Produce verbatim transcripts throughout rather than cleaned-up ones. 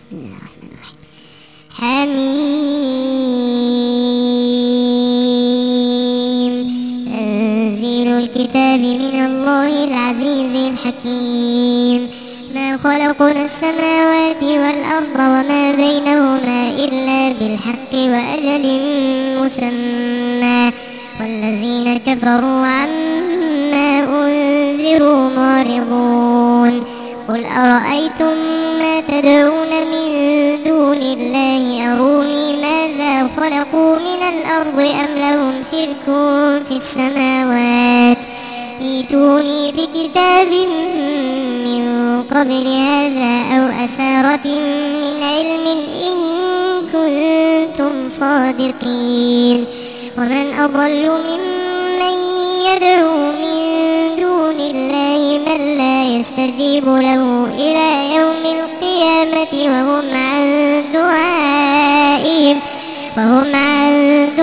بسم الله الرحمن الرحيم. حميم. تنزيل الكتاب من الله العزيز الحكيم. ما خلقنا السماوات والأرض وما بينهما إلا بالحق وأجل مسمى والذين كفروا عما أنذروا معرضون. قل أرأيتم ما تدعون من دون الله أروني ماذا خلقوا من الأرض أم لهم شرك في السماوات ائتوني بكتاب من قبل هذا أو أثارة من علم إن كنتم صادقين. ومن أضل ممن يدعو من دون الله من لا يستجيب له إلى يوم القيامة وهم عن دعائهم وهم عن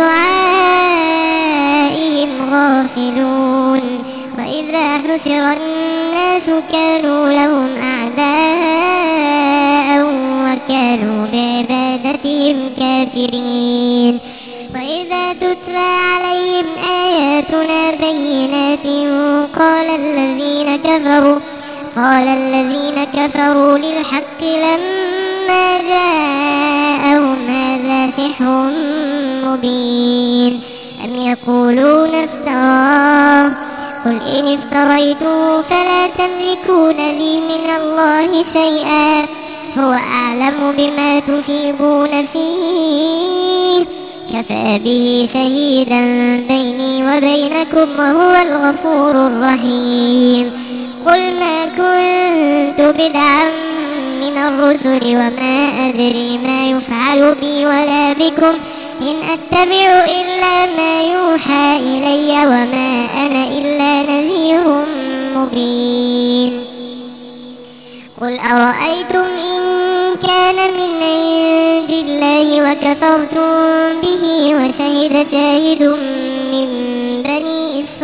دعائهم غافلون. وإذا حشر الناس كانوا لهم أعداء وكانوا بعبادتهم كافرين. وإذا تتلى عليهم آياتنا بينات قال الذين كفروا قال الذين كفروا للحق لما جاءهم هذا سحر مبين أم يقولون افتراه قل إن افتريته فلا تملكون لي من الله شيئا هو أعلم بما تفيضون فيه كفى به شهيدا بيني وبينكم وهو الغفور الرحيم. قل ما كنت بدعا من الرسل وما أدري ما يفعل بي ولا بكم إن أتبع إلا ما يوحى إلي وما أنا إلا نذير مبين. قل أرأيتم إن كان من عند الله وكفرتم به وشهد شاهد من بني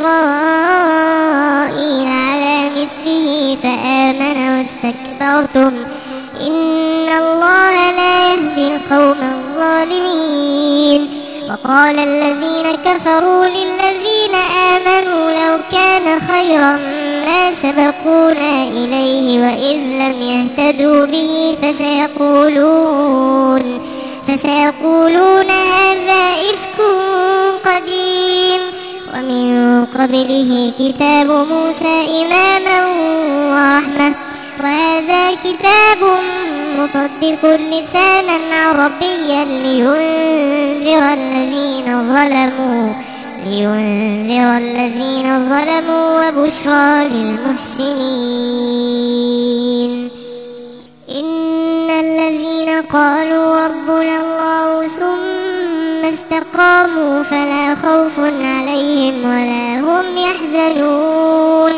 إسرائيل على مثله فآمن واستكبرتم إن الله لا يهدي القوم الظالمين. وقال الذين كفروا للذين آمنوا لو كان خيرا ما سبقونا إليه وإذ لم يهتدوا به فسيقولون فسيقولون هذا إفك قديم ومن قبله كتاب موسى إماما ورحمة وهذا كتاب مصدق لسانا عربيا لينذر الذين ظلموا لينذر الذين ظلموا وبشرى للمحسنين. إن الذين قالوا ربنا الله ثم استقاموا فلا خوف عليهم ولا هم يحزنون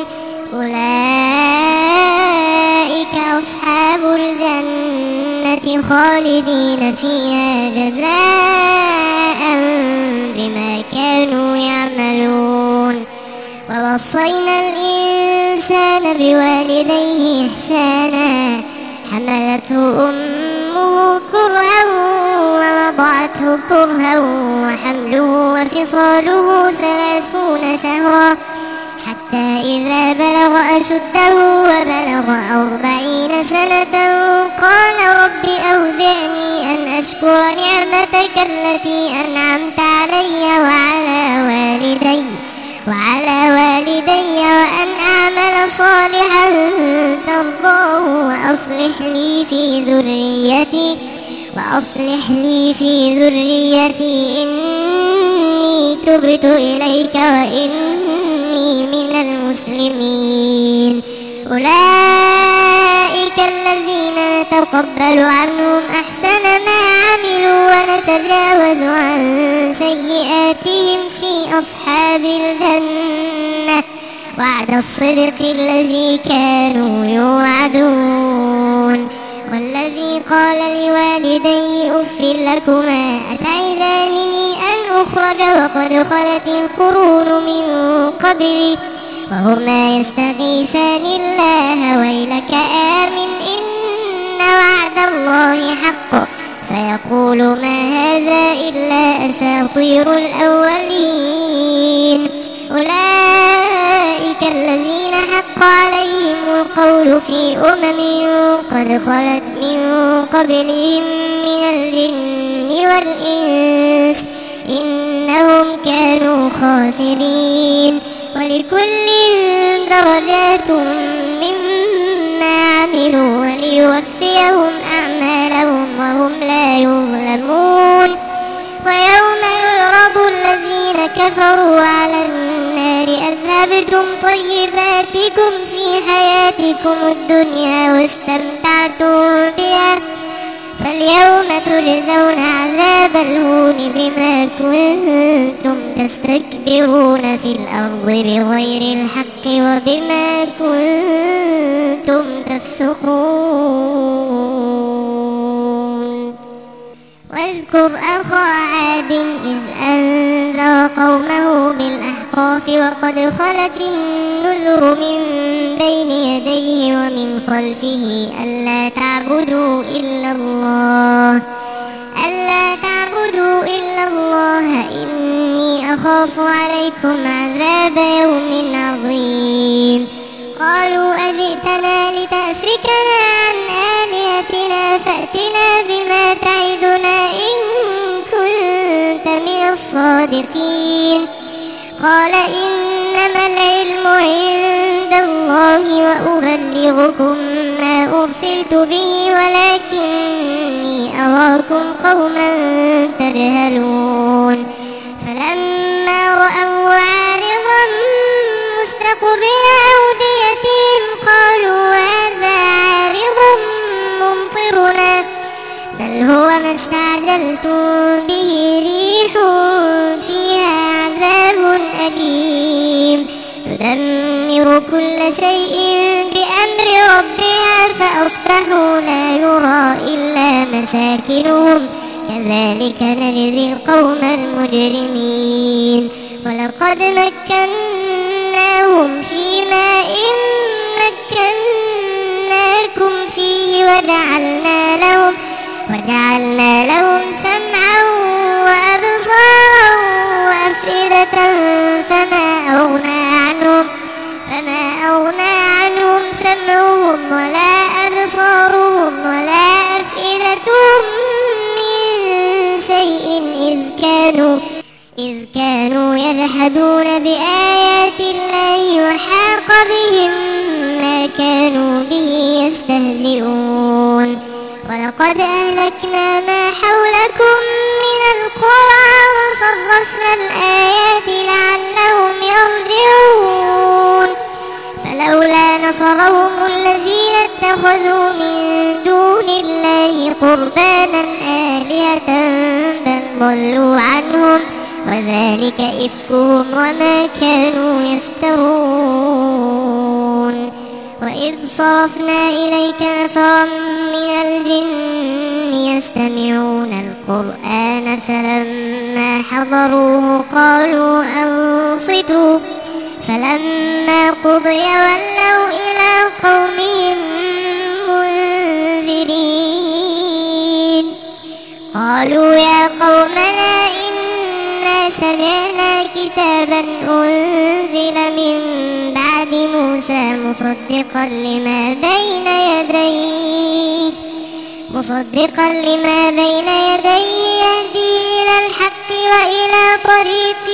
أولئك أصحاب الجنة خالدين فيها جزاء بما كانوا يعملون. ووصينا الإنسان بوالديه إحسانا حملته أمه كرها ووضعته كرها وحمله وفصاله ثلاثون شهرا حتى إذا بلغ أشده وبلغ أربعين سنة قال رب أوزعني أن أشكر نعمتك التي أنعمت علي وعلى والدي وعلى والدي وأن أعمل صالحا ترضاه وأصلح لي في ذريتي وأصلح لي في ذريتي إني تبت إليك وإني من المسلمين. أولئك الذين نتقبل عنهم أحسن ما عملوا ونتجاوز عن سيئاتهم في أصحاب الجنة وعد الصدق الذي كانوا يوعدون. والذي قال لوالديه أف لكما أتعدانني أن أخرج وقد خلت القرون من قبلي وهما يستغيثان الله ويلك آمن إن وعد الله الله حق فيقول ما هذا إلا أساطير الأولين. أولئك الذين حق عليهم القول في أمم قد خلت من قبلهم من الجن والإنس إنهم كانوا خاسرين. ولكل درجات مما عملوا وليوفيهم أعمالهم وهم لا يظلمون. ويوم يعرض الذين كفروا على النار أذهبتم طيباتكم في حياتكم الدنيا واستمتعتم بها فاليوم تجزون عذاب الهون بما كنتم تستكبرون في الأرض بغير الحق وبما كنتم تفسقون. واذكر أخا عاد إذ أنذر قومه بالأحقاف وقد خلت النذر من بين يديه ومن خلفه ألا تعبدوا إلا الله ألا تعبدوا إلا الله إني أخاف عليكم عذاب يوم عظيم. قالوا أجئتنا لتأفكنا عن آلهتنا فأتنا بما تعدنا إن كنت من الصادقين. قال إنما العلم عند الله وأبلغكم ما أرسلت به ولكني أراكم قوما تجهلون. فلما رأوا عارضا مستقبل أوديتهم قالوا هذا عارض ممطرنا بل هو ما استعجلتم به ريح فيها عذاب أليم تدمر كل شيء بأمر ربها فأصبحوا لا يرى إلا مساكنهم كذلك نجزي القوم المجرمين. ولقد مكناهم في ماء مكناكم فيه وجعلنا لهم وجعلنا لهم سمعا وأبصارا وأفئدة فما أغنى عنهم فما أغنى عنهم سمعهم ولا أبصارهم ولا أفئدتهم من شيء إذ كانوا إذ كانوا يجحدون بآيات الله وحاق بهم ما كانوا به يستهزئون. ولقد أهلكنا ما حولكم من القرى وصرفنا الآيات لعلهم يرجعون. فلولا نصرهم الذين اتخذوا من دون الله قربانا آلهة بل ضلوا عنهم وذلك إفكهم وما كانوا يفترون. وإذ صرفنا إليك نفرا من الجن يستمعون القرآن فلما حضروه قالوا أنصتوا فلما قضي ولوا إلى قومهم منذرين. قالوا يا قومنا سمعنا كتابا أنزل من بعد موسى مصدقا لما بين يديه مصدقا لما بين يديه يهدي إلى الحق وإلى طريق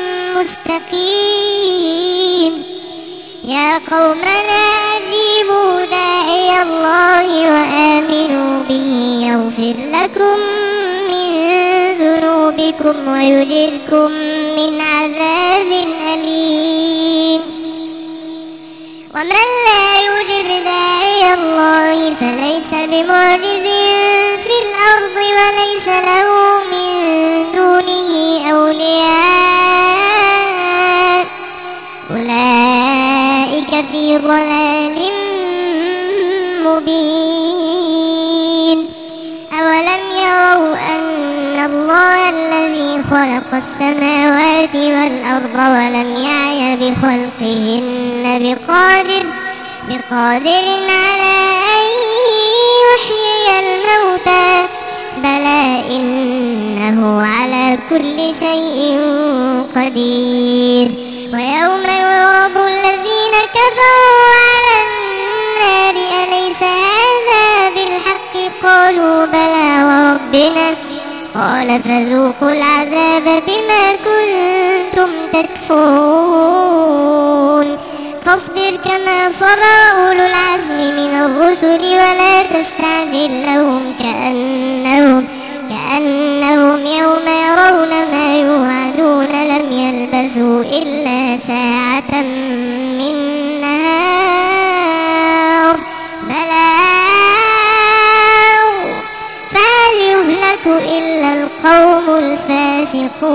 مستقيم. يا قومنا أجيبوا داعي الله وآمنوا به يغفر لكم من ذنوبكم ويجركم من عذاب أليم. ومن لا يجب داعي الله فليس بمعجز في الأرض وليس له من دونه أولياء أولئك في ضلال مبين. أولم يروا أن الله الذي خلق السماوات والأرض ولم يعي بخلقهن بقادر بقادر على أن يحيي الموتى ربنا قال فذوقوا العذاب بما كنتم تكفرون فاصبر كما صبر أولو العزم من الرسل ولا تستعجل لهم كأنهم, كأنهم يوم يرون ما يوعدون لم يلبثوا إلا ساعة من نهار بلاغ فهل يهلك إلا القوم الفاسقون.